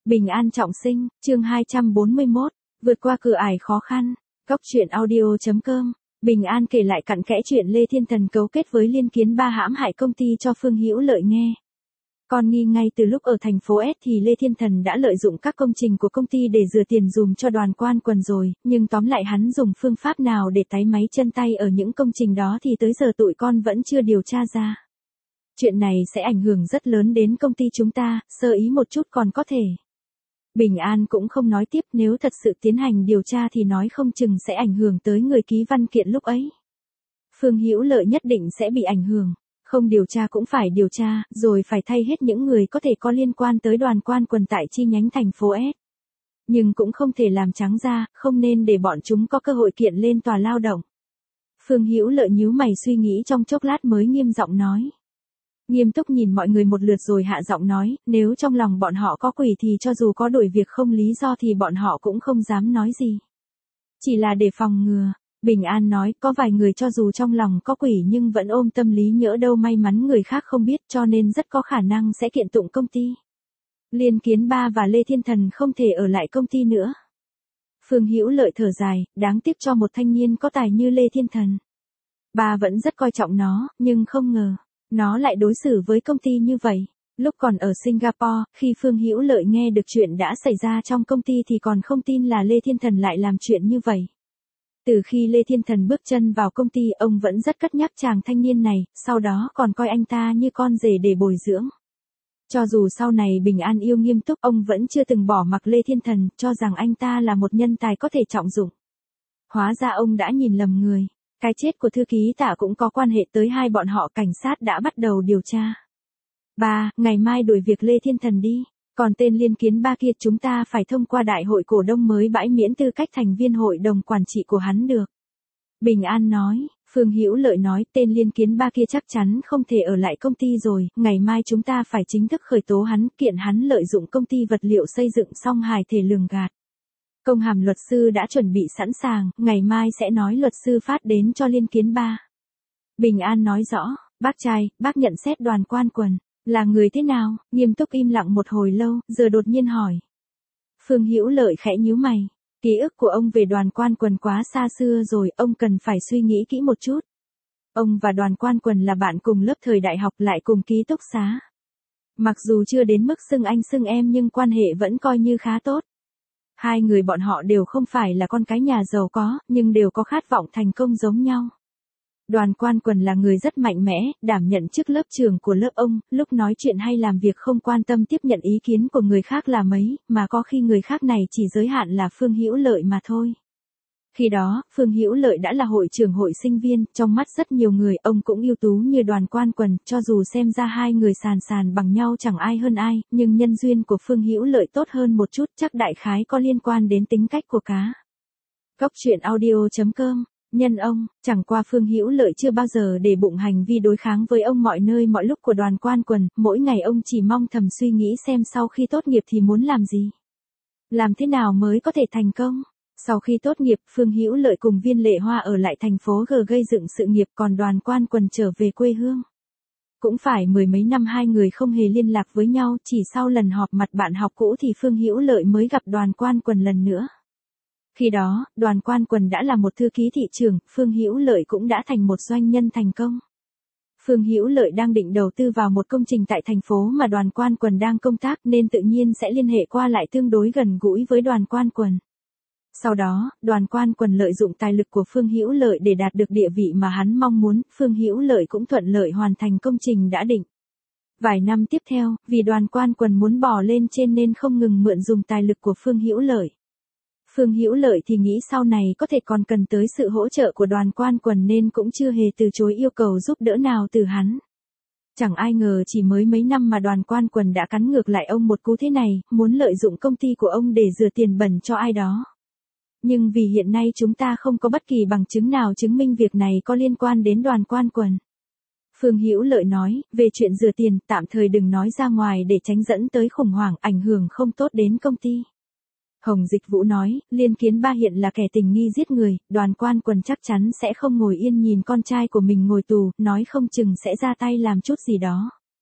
Bình an trọng sinh, chương 241, vượt qua cửa ải khó khăn. Góc truyện audio.com. Bình an kể lại cặn kẽ chuyện Lê Thiên Thần cấu kết với Liên Kiến Ba hãm hại công ty cho Phương Hữu Lợi nghe. Con nghi ngay từ lúc ở thành phố S thì Lê Thiên Thần đã lợi dụng các công trình của công ty để rửa tiền dùm cho Đoàn Quan Quần rồi, nhưng tóm lại hắn dùng phương pháp nào để táy máy chân tay ở những công trình đó thì tới giờ tụi con vẫn chưa điều tra ra. Chuyện này sẽ ảnh hưởng rất lớn đến công ty chúng ta, sơ ý một chút còn có thể. Bình An cũng không nói tiếp, nếu thật sự tiến hành điều tra thì nói không chừng sẽ ảnh hưởng tới người ký văn kiện lúc ấy. Phương Hữu Lợi nhất định sẽ bị ảnh hưởng, không điều tra cũng phải điều tra, rồi phải thay hết những người có thể có liên quan tới Đoàn Quan Quần tại chi nhánh thành phố S. Nhưng cũng không thể làm trắng ra, không nên để bọn chúng có cơ hội kiện lên tòa lao động. Phương Hữu Lợi nhíu mày suy nghĩ trong chốc lát mới nghiêm giọng nói. Nghiêm túc nhìn mọi người một lượt rồi hạ giọng nói, nếu trong lòng bọn họ có quỷ thì cho dù có đuổi việc không lý do thì bọn họ cũng không dám nói gì. Chỉ là để phòng ngừa. Bình An nói, có vài người cho dù trong lòng có quỷ nhưng vẫn ôm tâm lý nhỡ đâu may mắn người khác không biết, cho nên rất có khả năng sẽ kiện tụng công ty. Liên Kiến Ba và Lê Thiên Thần không thể ở lại công ty nữa. Phương Hữu Lợi thở dài, đáng tiếc cho một thanh niên có tài như Lê Thiên Thần. Ba vẫn rất coi trọng nó, nhưng không ngờ nó lại đối xử với công ty như vậy. Lúc còn ở Singapore, khi Phương Hữu Lợi nghe được chuyện đã xảy ra trong công ty thì còn không tin là Lê Thiên Thần lại làm chuyện như vậy. Từ khi Lê Thiên Thần bước chân vào công ty, ông vẫn rất cất nhắc chàng thanh niên này, sau đó còn coi anh ta như con rể để bồi dưỡng. Cho dù sau này Bình An yêu nghiêm túc, ông vẫn chưa từng bỏ mặc Lê Thiên Thần, cho rằng anh ta là một nhân tài có thể trọng dụng. Hóa ra ông đã nhìn lầm người. Cái chết của thư ký Tạ cũng có quan hệ tới hai bọn họ, cảnh sát đã bắt đầu điều tra. Ba, ngày mai đuổi việc Lê Thiên Thần đi. Còn tên Liên Kiến Ba kia chúng ta phải thông qua đại hội cổ đông mới bãi miễn tư cách thành viên hội đồng quản trị của hắn được. Bình An nói. Phương Hữu Lợi nói, tên Liên Kiến Ba kia chắc chắn không thể ở lại công ty rồi, ngày mai chúng ta phải chính thức khởi tố hắn, kiện hắn lợi dụng công ty vật liệu xây dựng xong hài thể lường gạt. Công hàm luật sư đã chuẩn bị sẵn sàng, ngày mai sẽ nói luật sư phát đến cho Liên Kiến Ba. Bình An nói rõ, bác trai, bác nhận xét Đoàn Quan Quần là người thế nào? Nghiêm túc im lặng một hồi lâu, giờ đột nhiên hỏi. Phương Hữu Lợi khẽ nhíu mày. Ký ức của ông về Đoàn Quan Quần quá xa xưa rồi, ông cần phải suy nghĩ kỹ một chút. Ông và Đoàn Quan Quần là bạn cùng lớp thời đại học, lại cùng ký túc xá. Mặc dù chưa đến mức xưng anh xưng em nhưng quan hệ vẫn coi như khá tốt. Hai người bọn họ đều không phải là con cái nhà giàu có, nhưng đều có khát vọng thành công giống nhau. Đoàn Quan Quần là người rất mạnh mẽ, đảm nhận chức lớp trưởng của lớp ông, lúc nói chuyện hay làm việc không quan tâm tiếp nhận ý kiến của người khác là mấy, mà có khi người khác này chỉ giới hạn là Phương Hữu Lợi mà thôi. Khi đó, Phương Hữu Lợi đã là hội trưởng hội sinh viên, trong mắt rất nhiều người, ông cũng ưu tú như Đoàn Quan Quần, cho dù xem ra hai người sàn sàn bằng nhau chẳng ai hơn ai, nhưng nhân duyên của Phương Hữu Lợi tốt hơn một chút, chắc đại khái có liên quan đến tính cách của cá. Góc truyện audio.com. Nhân ông, chẳng qua Phương Hữu Lợi chưa bao giờ để bụng hành vi đối kháng với ông mọi nơi mọi lúc của Đoàn Quan Quần, mỗi ngày ông chỉ mong thầm suy nghĩ xem sau khi tốt nghiệp thì muốn làm gì. Làm thế nào mới có thể thành công. Sau khi tốt nghiệp, Phương Hữu Lợi cùng Viên Lệ Hoa ở lại thành phố G gây dựng sự nghiệp, còn Đoàn Quan Quần trở về quê hương. Cũng phải mười mấy năm hai người không hề liên lạc với nhau, chỉ sau lần họp mặt bạn học cũ thì Phương Hữu Lợi mới gặp Đoàn Quan Quần lần nữa. Khi đó, Đoàn Quan Quần đã là một thư ký thị trường, Phương Hữu Lợi cũng đã thành một doanh nhân thành công. Phương Hữu Lợi đang định đầu tư vào một công trình tại thành phố mà Đoàn Quan Quần đang công tác nên tự nhiên sẽ liên hệ qua lại tương đối gần gũi với Đoàn Quan Quần. Sau đó, Đoàn Quan Quần lợi dụng tài lực của Phương Hữu Lợi để đạt được địa vị mà hắn mong muốn, Phương Hữu Lợi cũng thuận lợi hoàn thành công trình đã định. Vài năm tiếp theo, vì Đoàn Quan Quần muốn bò lên trên nên không ngừng mượn dùng tài lực của Phương Hữu Lợi. Phương Hữu Lợi thì nghĩ sau này có thể còn cần tới sự hỗ trợ của Đoàn Quan Quần nên cũng chưa hề từ chối yêu cầu giúp đỡ nào từ hắn. Chẳng ai ngờ chỉ mới mấy năm mà Đoàn Quan Quần đã cắn ngược lại ông một cú thế này, muốn lợi dụng công ty của ông để rửa tiền bẩn cho ai đó. Nhưng vì hiện nay chúng ta không có bất kỳ bằng chứng nào chứng minh việc này có liên quan đến Đoàn Quan Quần. Phương Hữu Lợi nói, về chuyện rửa tiền, tạm thời đừng nói ra ngoài để tránh dẫn tới khủng hoảng, ảnh hưởng không tốt đến công ty. Hồng Dịch Vũ nói, Liên Kiến Ba hiện là kẻ tình nghi giết người, Đoàn Quan Quần chắc chắn sẽ không ngồi yên nhìn con trai của mình ngồi tù, nói không chừng sẽ ra tay làm chút gì đó.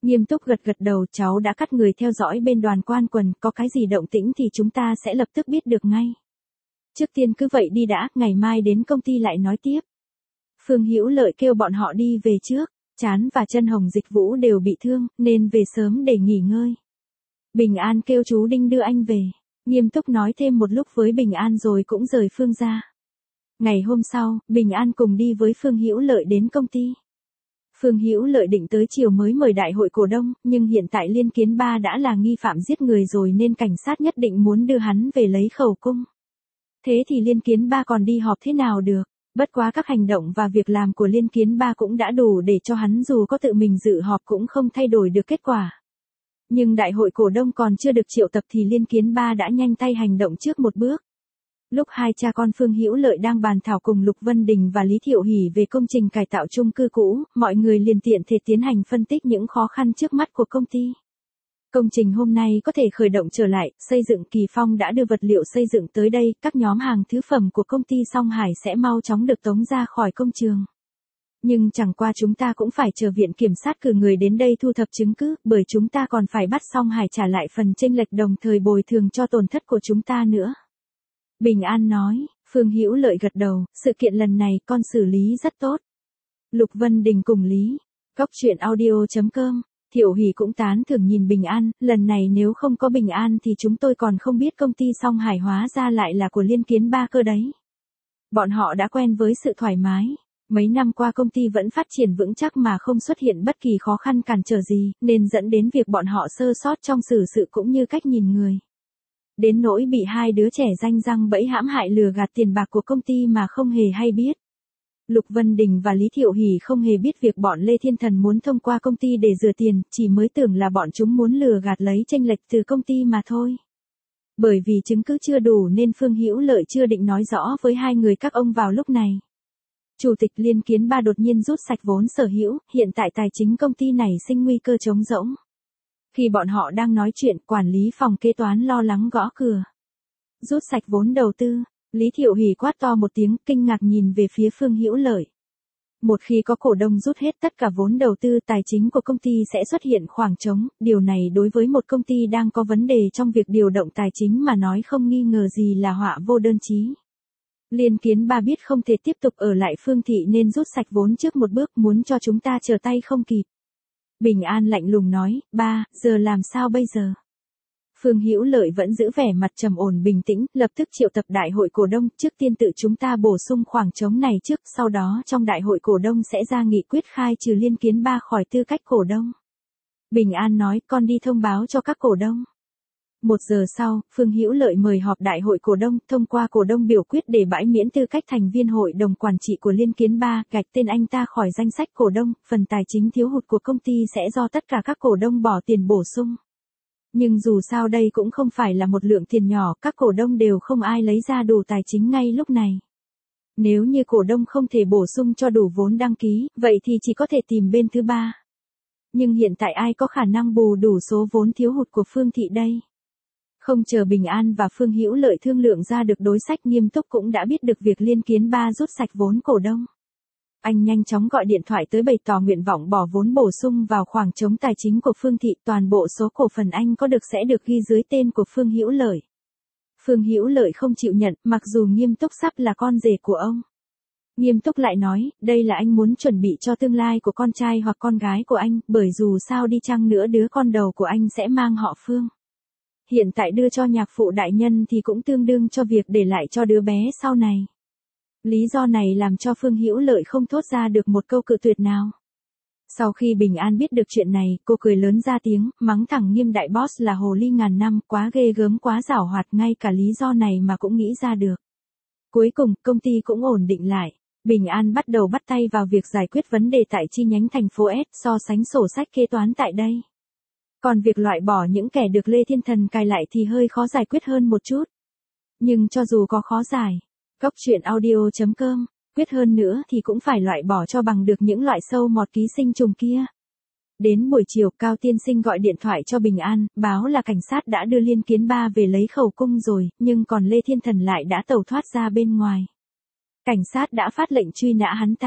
Nghiêm túc gật gật đầu, cháu đã cắt người theo dõi bên đoàn quan quần, có cái gì động tĩnh thì chúng ta sẽ lập tức biết được ngay. Trước tiên cứ vậy đi đã, ngày mai đến công ty lại nói tiếp. Phương Hữu Lợi kêu bọn họ đi về trước, Trán và chân Hồng Dịch Vũ đều bị thương, nên về sớm để nghỉ ngơi. Bình An kêu chú Đinh đưa anh về, Nghiêm túc nói thêm một lúc với Bình An rồi cũng rời Phương ra. Ngày hôm sau, Bình An cùng đi với Phương Hữu Lợi đến công ty. Phương Hữu Lợi định tới chiều mới mời đại hội cổ đông, nhưng hiện tại Liên Kiến Ba đã là nghi phạm giết người rồi nên cảnh sát nhất định muốn đưa hắn về lấy khẩu cung. Thế thì Liên Kiến Ba còn đi họp thế nào được? Bất quá các hành động và việc làm của Liên Kiến Ba cũng đã đủ để cho hắn dù có tự mình dự họp cũng không thay đổi được kết quả. Nhưng đại hội cổ đông còn chưa được triệu tập thì Liên Kiến Ba đã nhanh tay hành động trước một bước. Lúc hai cha con Phương Hữu Lợi đang bàn thảo cùng Lục Vân Đình và Lý Thiệu Hỷ về công trình cải tạo chung cư cũ, mọi người liền tiện thể tiến hành phân tích những khó khăn trước mắt của công ty. Công trình hôm nay có thể khởi động trở lại, xây dựng Kỳ Phong đã đưa vật liệu xây dựng tới đây, các nhóm hàng thứ phẩm của công ty Song Hải sẽ mau chóng được tống ra khỏi công trường. Nhưng chẳng qua chúng ta cũng phải chờ viện kiểm sát cử người đến đây thu thập chứng cứ, bởi chúng ta còn phải bắt Song Hải trả lại phần chênh lệch đồng thời bồi thường cho tổn thất của chúng ta nữa. Bình An nói, Phương Hữu Lợi gật đầu, sự kiện lần này con xử lý rất tốt. Lục Vân Đình cùng Lý, Góc Chuyện Audio.com, Thiệu Hỷ cũng tán thưởng nhìn Bình An, lần này nếu không có Bình An thì chúng tôi còn không biết công ty Song Hải hóa ra lại là của Liên Kiến Ba cơ đấy. Bọn họ đã quen với sự thoải mái. Mấy năm qua công ty vẫn phát triển vững chắc mà không xuất hiện bất kỳ khó khăn cản trở gì, nên dẫn đến việc bọn họ sơ sót trong xử sự cũng như cách nhìn người. Đến nỗi bị hai đứa trẻ ranh răng bẫy hãm hại lừa gạt tiền bạc của công ty mà không hề hay biết. Lục Vân Đình và Lý Thiệu Hỷ không hề biết việc bọn Lê Thiên Thần muốn thông qua công ty để rửa tiền, chỉ mới tưởng là bọn chúng muốn lừa gạt lấy chênh lệch từ công ty mà thôi. Bởi vì chứng cứ chưa đủ nên Phương Hữu Lợi chưa định nói rõ với hai người các ông vào lúc này. Chủ tịch Liên Kiến Ba đột nhiên rút sạch vốn sở hữu, hiện tại tài chính công ty này sinh nguy cơ trống rỗng. Khi bọn họ đang nói chuyện, quản lý phòng kế toán lo lắng gõ cửa. Rút sạch vốn đầu tư, Lý Thiệu Hỷ quát to một tiếng, kinh ngạc nhìn về phía Phương Hữu Lợi. Một khi có cổ đông rút hết tất cả vốn đầu tư, tài chính của công ty sẽ xuất hiện khoảng trống, điều này đối với một công ty đang có vấn đề trong việc điều động tài chính mà nói không nghi ngờ gì là họa vô đơn chí. Liên Kiến Ba biết không thể tiếp tục ở lại Phương thị nên rút sạch vốn trước một bước, muốn cho chúng ta trở tay không kịp. Bình An lạnh lùng nói, ba, giờ làm sao bây giờ? Phương Hữu Lợi vẫn giữ vẻ mặt trầm ổn bình tĩnh, lập tức triệu tập đại hội cổ đông, trước tiên tự chúng ta bổ sung khoảng trống này trước, sau đó trong đại hội cổ đông sẽ ra nghị quyết khai trừ Liên Kiến Ba khỏi tư cách cổ đông. Bình An nói, con đi thông báo cho các cổ đông. 1 giờ sau, Phương Hữu Lợi mời họp đại hội cổ đông, thông qua cổ đông biểu quyết để bãi miễn tư cách thành viên hội đồng quản trị của Liên Kiến Ba, gạch tên anh ta khỏi danh sách cổ đông, phần tài chính thiếu hụt của công ty sẽ do tất cả các cổ đông bỏ tiền bổ sung. Nhưng dù sao đây cũng không phải là một lượng tiền nhỏ, các cổ đông đều không ai lấy ra đủ tài chính ngay lúc này. Nếu như cổ đông không thể bổ sung cho đủ vốn đăng ký, vậy thì chỉ có thể tìm bên thứ ba. Nhưng hiện tại ai có khả năng bù đủ số vốn thiếu hụt của Phương thị đây? Không chờ Bình An và Phương Hữu Lợi thương lượng ra được đối sách, Nghiêm Túc cũng đã biết được việc Liên Kiến Ba rút sạch vốn cổ đông. Anh nhanh chóng gọi điện thoại tới bày tỏ nguyện vọng bỏ vốn bổ sung vào khoảng trống tài chính của Phương thị, toàn bộ số cổ phần anh có được sẽ được ghi dưới tên của Phương Hữu Lợi. Phương Hữu Lợi không chịu nhận, mặc dù Nghiêm Túc sắp là con rể của ông. Nghiêm Túc lại nói, đây là anh muốn chuẩn bị cho tương lai của con trai hoặc con gái của anh, bởi dù sao đi chăng nữa đứa con đầu của anh sẽ mang họ Phương. Hiện tại đưa cho nhạc phụ đại nhân thì cũng tương đương cho việc để lại cho đứa bé sau này. Lý do này làm cho Phương Hữu Lợi không thốt ra được một câu cự tuyệt nào. Sau khi Bình An biết được chuyện này, cô cười lớn ra tiếng, mắng thẳng Nghiêm đại boss là hồ ly ngàn năm, quá ghê gớm quá giảo hoạt, ngay cả lý do này mà cũng nghĩ ra được. Cuối cùng, công ty cũng ổn định lại. Bình An bắt đầu bắt tay vào việc giải quyết vấn đề tại chi nhánh thành phố S, so sánh sổ sách kế toán tại đây. Còn việc loại bỏ những kẻ được Lê Thiên Thần cài lại thì hơi khó giải quyết hơn một chút. Nhưng cho dù có khó giải, Góc Chuyện Audio.com, quyết hơn nữa thì cũng phải loại bỏ cho bằng được những loại sâu mọt ký sinh trùng kia. Đến buổi chiều, Cao tiên sinh gọi điện thoại cho Bình An, báo là cảnh sát đã đưa Liên Kiến Ba về lấy khẩu cung rồi, nhưng còn Lê Thiên Thần lại đã tẩu thoát ra bên ngoài. Cảnh sát đã phát lệnh truy nã hắn ta.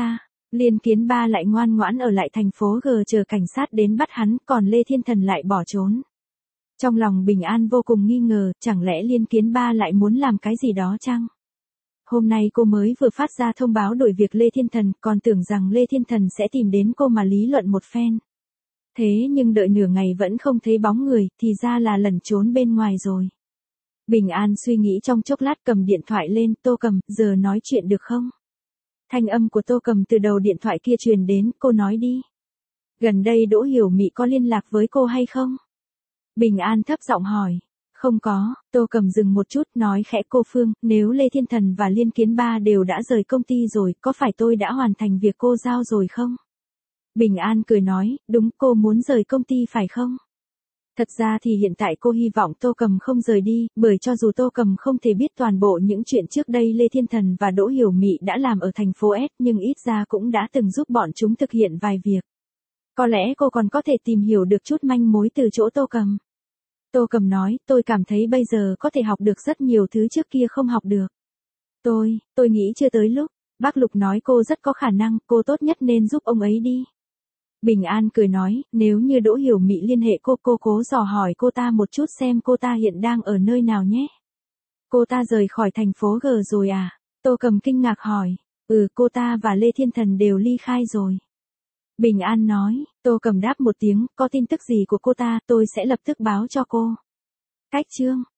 Liên Kiến Ba lại ngoan ngoãn ở lại thành phố G chờ cảnh sát đến bắt hắn, còn Lê Thiên Thần lại bỏ trốn. Trong lòng Bình An vô cùng nghi ngờ, chẳng lẽ Liên Kiến Ba lại muốn làm cái gì đó chăng? Hôm nay cô mới vừa phát ra thông báo đổi việc Lê Thiên Thần, còn tưởng rằng Lê Thiên Thần sẽ tìm đến cô mà lý luận một phen. Thế nhưng đợi nửa ngày vẫn không thấy bóng người, thì ra là lẩn trốn bên ngoài rồi. Bình An suy nghĩ trong chốc lát cầm điện thoại lên, Tô Cầm, giờ nói chuyện được không? Thanh âm của Tô Cầm từ đầu điện thoại kia truyền đến, cô nói đi. Gần đây Đỗ Hiểu Mị có liên lạc với cô hay không? Bình An thấp giọng hỏi. Không có, Tô Cầm dừng một chút nói khẽ cô Phương, nếu Lê Thiên Thần và Liên Kiến Ba đều đã rời công ty rồi, có phải tôi đã hoàn thành việc cô giao rồi không? Bình An cười nói, đúng, cô muốn rời công ty phải không? Thật ra thì hiện tại cô hy vọng Tô Cầm không rời đi, bởi cho dù Tô Cầm không thể biết toàn bộ những chuyện trước đây Lê Thiên Thần và Đỗ Hiểu Mị đã làm ở thành phố S, nhưng ít ra cũng đã từng giúp bọn chúng thực hiện vài việc. Có lẽ cô còn có thể tìm hiểu được chút manh mối từ chỗ Tô Cầm. Tô Cầm nói, tôi cảm thấy bây giờ có thể học được rất nhiều thứ trước kia không học được. Tôi nghĩ chưa tới lúc. Bác Lục nói cô rất có khả năng, cô tốt nhất nên giúp ông ấy đi. Bình An cười nói, nếu như Đỗ Hiểu Mị liên hệ cô cố dò hỏi cô ta một chút xem cô ta hiện đang ở nơi nào nhé. Cô ta rời khỏi thành phố G rồi à? Tô Cầm kinh ngạc hỏi. Cô ta và Lê Thiên Thần đều ly khai rồi. Bình An nói, Tô Cầm đáp một tiếng, có tin tức gì của cô ta, tôi sẽ lập tức báo cho cô. Cách chương